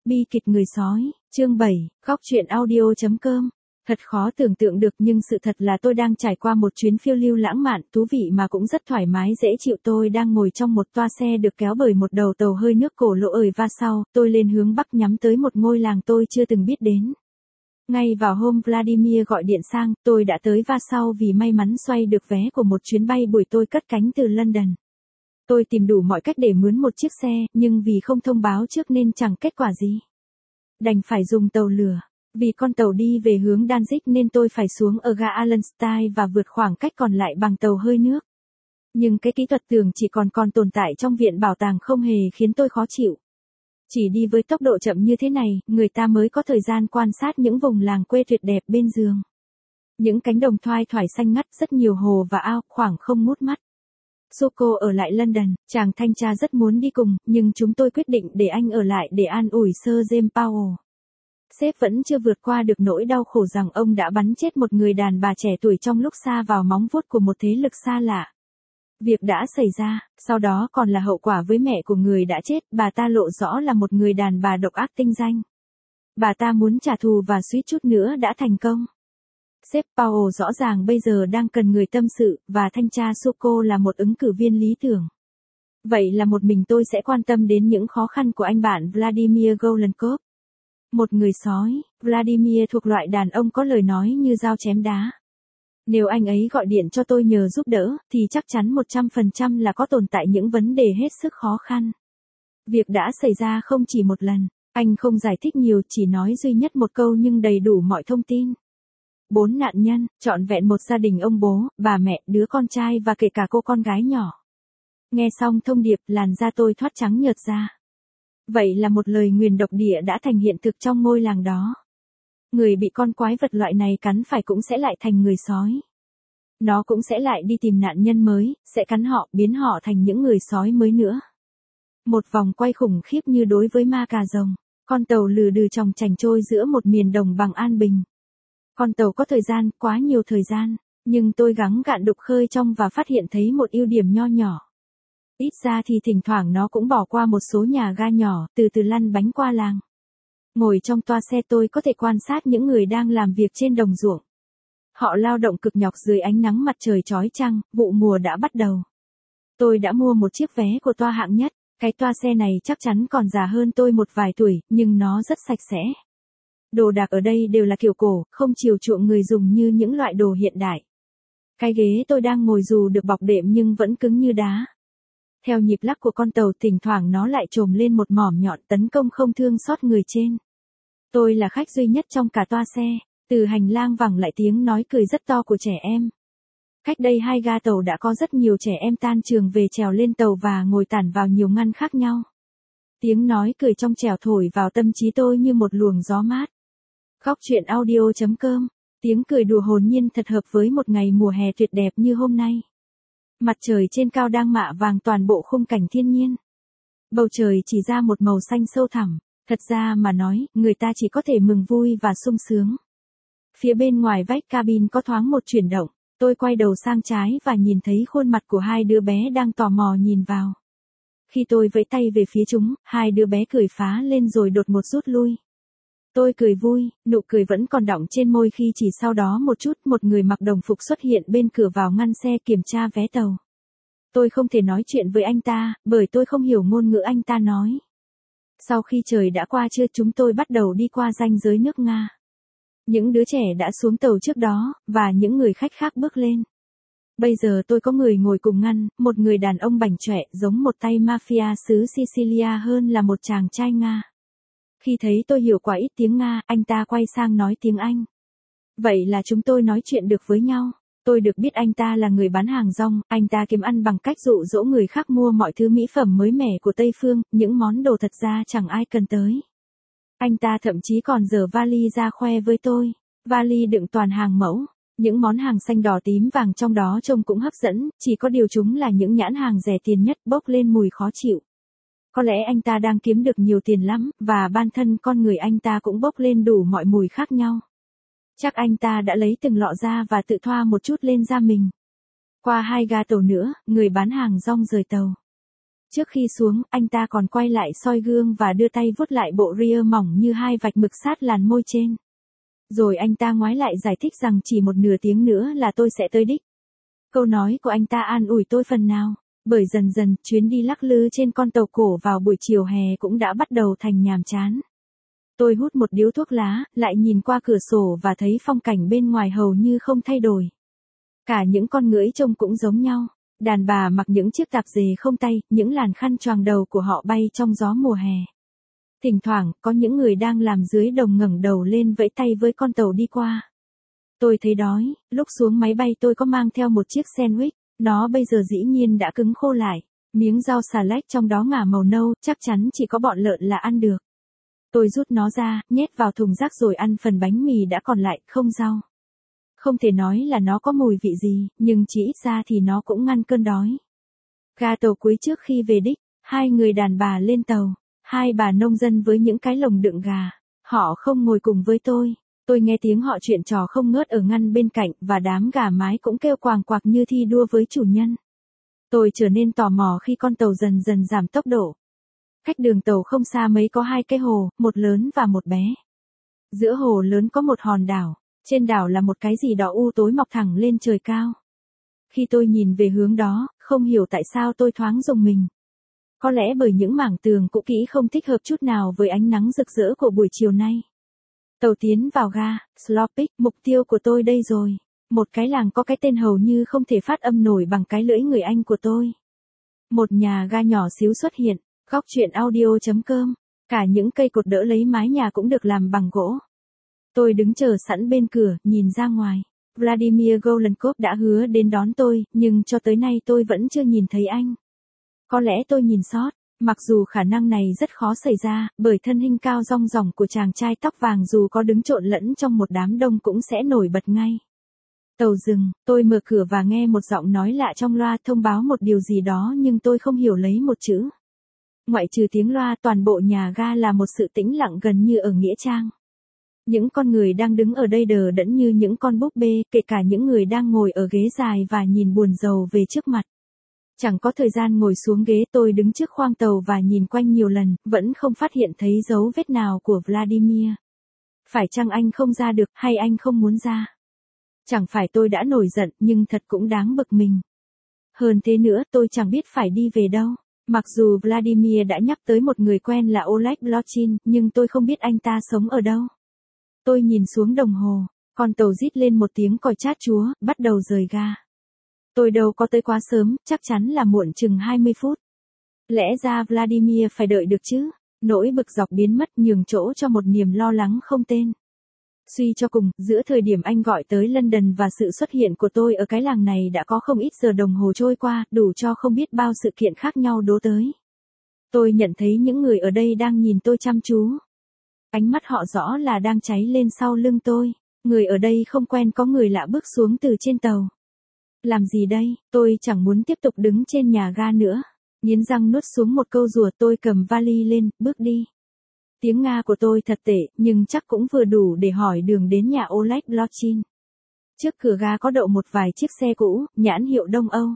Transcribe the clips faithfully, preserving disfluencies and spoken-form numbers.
Bi kịch người sói, chương bảy, góc truyện audio.com. Thật khó tưởng tượng được nhưng sự thật là tôi đang trải qua một chuyến phiêu lưu lãng mạn, thú vị mà cũng rất thoải mái dễ chịu. Tôi đang ngồi trong một toa xe được kéo bởi một đầu tàu hơi nước cổ lỗ ời va sau, tôi lên hướng bắc nhắm tới một ngôi làng tôi chưa từng biết đến. Ngay vào hôm Vladimir gọi điện sang, tôi đã tới Warsaw vì may mắn xoay được vé của một chuyến bay buổi tôi cất cánh từ London. Tôi tìm đủ mọi cách để mướn một chiếc xe, nhưng vì không thông báo trước nên chẳng kết quả gì. Đành phải dùng tàu lửa. Vì con tàu đi về hướng Danzig nên tôi phải xuống ở ga Allenstein và vượt khoảng cách còn lại bằng tàu hơi nước. Nhưng cái kỹ thuật tưởng chỉ còn còn tồn tại trong viện bảo tàng không hề khiến tôi khó chịu. Chỉ đi với tốc độ chậm như thế này, người ta mới có thời gian quan sát những vùng làng quê tuyệt đẹp bên giường. Những cánh đồng thoai thoải xanh ngắt, rất nhiều hồ và ao, khoảng không ngút mắt. Suko ở lại London, chàng thanh tra rất muốn đi cùng, nhưng chúng tôi quyết định để anh ở lại để an ủi Sir James Powell. Sếp vẫn chưa vượt qua được nỗi đau khổ rằng ông đã bắn chết một người đàn bà trẻ tuổi trong lúc sa vào móng vuốt của một thế lực xa lạ. Việc đã xảy ra, sau đó còn là hậu quả với mẹ của người đã chết, bà ta lộ rõ là một người đàn bà độc ác tinh danh. Bà ta muốn trả thù và suýt chút nữa đã thành công. Sếp Powell rõ ràng bây giờ đang cần người tâm sự, và thanh tra Suko là một ứng cử viên lý tưởng. Vậy là một mình tôi sẽ quan tâm đến những khó khăn của anh bạn Vladimir Golenkov. Một người sói, Vladimir thuộc loại đàn ông có lời nói như dao chém đá. Nếu anh ấy gọi điện cho tôi nhờ giúp đỡ, thì chắc chắn một trăm phần trăm là có tồn tại những vấn đề hết sức khó khăn. Việc đã xảy ra không chỉ một lần, anh không giải thích nhiều, chỉ nói duy nhất một câu nhưng đầy đủ mọi thông tin. Bốn nạn nhân, trọn vẹn một gia đình ông bố, bà mẹ, đứa con trai và kể cả cô con gái nhỏ. Nghe xong thông điệp, làn da tôi thoát trắng nhợt ra. Vậy là một lời nguyền độc địa đã thành hiện thực trong ngôi làng đó. Người bị con quái vật loại này cắn phải cũng sẽ lại thành người sói. Nó cũng sẽ lại đi tìm nạn nhân mới, sẽ cắn họ, biến họ thành những người sói mới nữa. Một vòng quay khủng khiếp như đối với ma cà rồng. Con tàu lừ đừ chòng chành trôi giữa một miền đồng bằng an bình. Con tàu có thời gian, quá nhiều thời gian, nhưng tôi gắng gạn đục khơi trong và phát hiện thấy một ưu điểm nho nhỏ. Ít ra thì thỉnh thoảng nó cũng bỏ qua một số nhà ga nhỏ, từ từ lăn bánh qua làng. Ngồi trong toa xe tôi có thể quan sát những người đang làm việc trên đồng ruộng. Họ lao động cực nhọc dưới ánh nắng mặt trời chói chang, vụ mùa đã bắt đầu. Tôi đã mua một chiếc vé của toa hạng nhất, cái toa xe này chắc chắn còn già hơn tôi một vài tuổi, nhưng nó rất sạch sẽ. Đồ đạc ở đây đều là kiểu cổ, không chiều chuộng người dùng như những loại đồ hiện đại. Cái ghế tôi đang ngồi dù được bọc đệm nhưng vẫn cứng như đá. Theo nhịp lắc của con tàu, thỉnh thoảng nó lại trồm lên một mỏm nhọn tấn công không thương xót người trên. Tôi là khách duy nhất trong cả toa xe, từ hành lang vẳng lại tiếng nói cười rất to của trẻ em. Cách đây hai ga tàu đã có rất nhiều trẻ em tan trường về trèo lên tàu và ngồi tản vào nhiều ngăn khác nhau. Tiếng nói cười trong trẻo thổi vào tâm trí tôi như một luồng gió mát. Góc truyện audio.com, tiếng cười đùa hồn nhiên thật hợp với một ngày mùa hè tuyệt đẹp như hôm nay. Mặt trời trên cao đang mạ vàng toàn bộ khung cảnh thiên nhiên. Bầu trời chỉ ra một màu xanh sâu thẳm, thật ra mà nói, người ta chỉ có thể mừng vui và sung sướng. Phía bên ngoài vách cabin có thoáng một chuyển động, tôi quay đầu sang trái và nhìn thấy khuôn mặt của hai đứa bé đang tò mò nhìn vào. Khi tôi vẫy tay về phía chúng, hai đứa bé cười phá lên rồi đột ngột rút lui. Tôi cười vui, nụ cười vẫn còn đọng trên môi khi chỉ sau đó một chút một người mặc đồng phục xuất hiện bên cửa vào ngăn xe kiểm tra vé tàu. Tôi không thể nói chuyện với anh ta, bởi tôi không hiểu ngôn ngữ anh ta nói. Sau khi trời đã qua trưa chúng tôi bắt đầu đi qua ranh giới nước Nga. Những đứa trẻ đã xuống tàu trước đó, và những người khách khác bước lên. Bây giờ tôi có người ngồi cùng ngăn, một người đàn ông bảnh chọe giống một tay mafia xứ Sicilia hơn là một chàng trai Nga. Khi thấy tôi hiểu quá ít tiếng Nga, anh ta quay sang nói tiếng Anh. Vậy là chúng tôi nói chuyện được với nhau. Tôi được biết anh ta là người bán hàng rong, anh ta kiếm ăn bằng cách dụ dỗ người khác mua mọi thứ mỹ phẩm mới mẻ của Tây Phương, những món đồ thật ra chẳng ai cần tới. Anh ta thậm chí còn giở vali ra khoe với tôi. Vali đựng toàn hàng mẫu, những món hàng xanh đỏ tím vàng trong đó trông cũng hấp dẫn, chỉ có điều chúng là những nhãn hàng rẻ tiền nhất, bốc lên mùi khó chịu. Có lẽ anh ta đang kiếm được nhiều tiền lắm, và bản thân con người anh ta cũng bốc lên đủ mọi mùi khác nhau. Chắc anh ta đã lấy từng lọ ra và tự thoa một chút lên da mình. Qua hai ga tàu nữa, người bán hàng rong rời tàu. Trước khi xuống, anh ta còn quay lại soi gương và đưa tay vuốt lại bộ ria mỏng như hai vạch mực sát làn môi trên. Rồi anh ta ngoái lại giải thích rằng chỉ một nửa tiếng nữa là tôi sẽ tới đích. Câu nói của anh ta an ủi tôi phần nào, bởi dần dần chuyến đi lắc lư trên con tàu cổ vào buổi chiều hè cũng đã bắt đầu thành nhàm chán. Tôi hút một điếu thuốc lá, lại nhìn qua cửa sổ và thấy phong cảnh bên ngoài hầu như không thay đổi. Cả những con ngưỡi trông cũng giống nhau. Đàn bà mặc những chiếc tạp dề không tay, những làn khăn choàng đầu của họ bay trong gió mùa hè. Thỉnh thoảng, có những người đang làm dưới đồng ngẩng đầu lên vẫy tay với con tàu đi qua. Tôi thấy đói, lúc xuống máy bay tôi có mang theo một chiếc sandwich, nó bây giờ dĩ nhiên đã cứng khô lại. Miếng rau xà lách trong đó ngả màu nâu, chắc chắn chỉ có bọn lợn là ăn được. Tôi rút nó ra, nhét vào thùng rác rồi ăn phần bánh mì đã còn lại, không rau. Không thể nói là nó có mùi vị gì, nhưng chỉ ít ra thì nó cũng ngăn cơn đói. Ga tàu cuối trước khi về đích, hai người đàn bà lên tàu, hai bà nông dân với những cái lồng đựng gà. Họ không ngồi cùng với tôi. Tôi nghe tiếng họ chuyện trò không ngớt ở ngăn bên cạnh và đám gà mái cũng kêu quàng quạc như thi đua với chủ nhân. Tôi trở nên tò mò khi con tàu dần dần giảm tốc độ. Cách đường tàu không xa mấy có hai cái hồ, một lớn và một bé. Giữa hồ lớn có một hòn đảo. Trên đảo là một cái gì đó u tối mọc thẳng lên trời cao. Khi tôi nhìn về hướng đó, không hiểu tại sao tôi thoáng rùng mình. Có lẽ bởi những mảng tường cũ kỹ không thích hợp chút nào với ánh nắng rực rỡ của buổi chiều nay. Tàu tiến vào ga, Slopic, mục tiêu của tôi đây rồi. Một cái làng có cái tên hầu như không thể phát âm nổi bằng cái lưỡi người Anh của tôi. Một nhà ga nhỏ xíu xuất hiện, góc chuyện audio chấm com. Cả những cây cột đỡ lấy mái nhà cũng được làm bằng gỗ. Tôi đứng chờ sẵn bên cửa, nhìn ra ngoài. Vladimir Golenkov đã hứa đến đón tôi, nhưng cho tới nay tôi vẫn chưa nhìn thấy anh. Có lẽ tôi nhìn sót, mặc dù khả năng này rất khó xảy ra, bởi thân hình cao rong ròng của chàng trai tóc vàng dù có đứng trộn lẫn trong một đám đông cũng sẽ nổi bật ngay. Tàu dừng, tôi mở cửa và nghe một giọng nói lạ trong loa thông báo một điều gì đó nhưng tôi không hiểu lấy một chữ. Ngoại trừ tiếng loa, toàn bộ nhà ga là một sự tĩnh lặng gần như ở nghĩa trang. Những con người đang đứng ở đây đờ đẫn như những con búp bê, kể cả những người đang ngồi ở ghế dài và nhìn buồn rầu về trước mặt. Chẳng có thời gian ngồi xuống ghế, tôi đứng trước khoang tàu và nhìn quanh nhiều lần, vẫn không phát hiện thấy dấu vết nào của Vladimir. Phải chăng anh không ra được, hay anh không muốn ra? Chẳng phải tôi đã nổi giận, nhưng thật cũng đáng bực mình. Hơn thế nữa, tôi chẳng biết phải đi về đâu. Mặc dù Vladimir đã nhắc tới một người quen là Oleg Blochin, nhưng tôi không biết anh ta sống ở đâu. Tôi nhìn xuống đồng hồ, con tàu rít lên một tiếng còi chát chúa, bắt đầu rời ga. Tôi đâu có tới quá sớm, chắc chắn là muộn chừng hai mươi phút. Lẽ ra Vladimir phải đợi được chứ, nỗi bực dọc biến mất nhường chỗ cho một niềm lo lắng không tên. Suy cho cùng, giữa thời điểm anh gọi tới London và sự xuất hiện của tôi ở cái làng này đã có không ít giờ đồng hồ trôi qua, đủ cho không biết bao sự kiện khác nhau đổ tới. Tôi nhận thấy những người ở đây đang nhìn tôi chăm chú. Ánh mắt họ rõ là đang cháy lên sau lưng tôi. Người ở đây không quen có người lạ bước xuống từ trên tàu. Làm gì đây, tôi chẳng muốn tiếp tục đứng trên nhà ga nữa. Nghiến răng nuốt xuống một câu rùa, tôi cầm vali lên, bước đi. Tiếng Nga của tôi thật tệ, nhưng chắc cũng vừa đủ để hỏi đường đến nhà Oleg Blochin. Trước cửa ga có đậu một vài chiếc xe cũ, nhãn hiệu Đông Âu.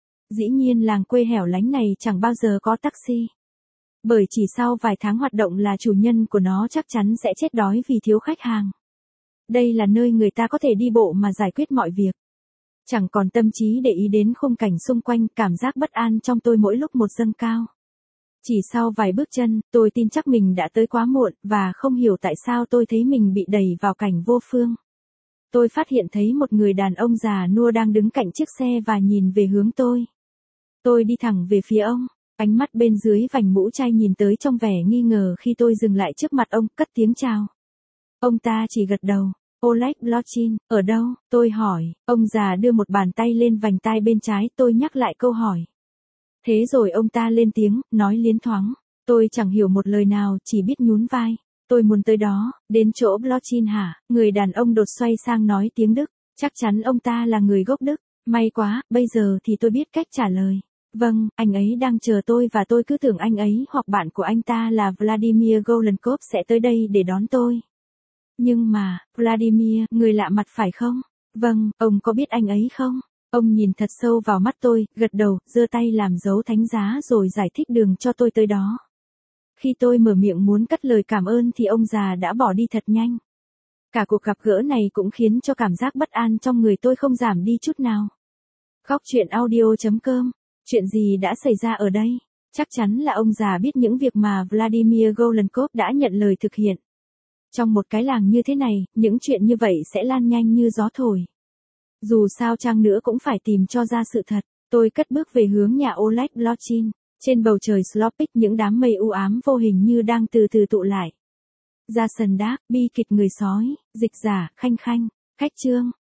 Dĩ nhiên làng quê hẻo lánh này chẳng bao giờ có taxi. Bởi chỉ sau vài tháng hoạt động là chủ nhân của nó chắc chắn sẽ chết đói vì thiếu khách hàng. Đây là nơi người ta có thể đi bộ mà giải quyết mọi việc. Chẳng còn tâm trí để ý đến khung cảnh xung quanh, cảm giác bất an trong tôi mỗi lúc một dâng cao. Chỉ sau vài bước chân, tôi tin chắc mình đã tới quá muộn, và không hiểu tại sao tôi thấy mình bị đẩy vào cảnh vô phương. Tôi phát hiện thấy một người đàn ông già nua đang đứng cạnh chiếc xe và nhìn về hướng tôi. Tôi đi thẳng về phía ông, ánh mắt bên dưới vành mũ chai nhìn tới trong vẻ nghi ngờ khi tôi dừng lại trước mặt ông, cất tiếng chào. Ông ta chỉ gật đầu. Oleg Blochin, ở đâu? Tôi hỏi. Ông già đưa một bàn tay lên vành tai bên trái, tôi nhắc lại câu hỏi. Thế rồi ông ta lên tiếng, nói liến thoáng. Tôi chẳng hiểu một lời nào, chỉ biết nhún vai. Tôi muốn tới đó, đến chỗ Blochin hả? Người đàn ông đột xoay sang nói tiếng Đức. Chắc chắn ông ta là người gốc Đức. May quá, bây giờ thì tôi biết cách trả lời. Vâng, anh ấy đang chờ tôi và tôi cứ tưởng anh ấy hoặc bạn của anh ta là Vladimir Golenkov sẽ tới đây để đón tôi. Nhưng mà, Vladimir, người lạ mặt phải không? Vâng, ông có biết anh ấy không? Ông nhìn thật sâu vào mắt tôi, gật đầu, giơ tay làm dấu thánh giá rồi giải thích đường cho tôi tới đó. Khi tôi mở miệng muốn cất lời cảm ơn thì ông già đã bỏ đi thật nhanh. Cả cuộc gặp gỡ này cũng khiến cho cảm giác bất an trong người tôi không giảm đi chút nào. Khóc chuyện audio chấm com. Chuyện gì đã xảy ra ở đây? Chắc chắn là ông già biết những việc mà Vladimir Golonkov đã nhận lời thực hiện. Trong một cái làng như thế này, những chuyện như vậy sẽ lan nhanh như gió thổi. Dù sao chăng nữa cũng phải tìm cho ra sự thật. Tôi cất bước về hướng nhà Oleg Blochin. Trên bầu trời Slopic những đám mây u ám vô hình như đang từ từ tụ lại. Ra sần đáp, bi kịch người sói, dịch giả, khanh khanh, khách trương.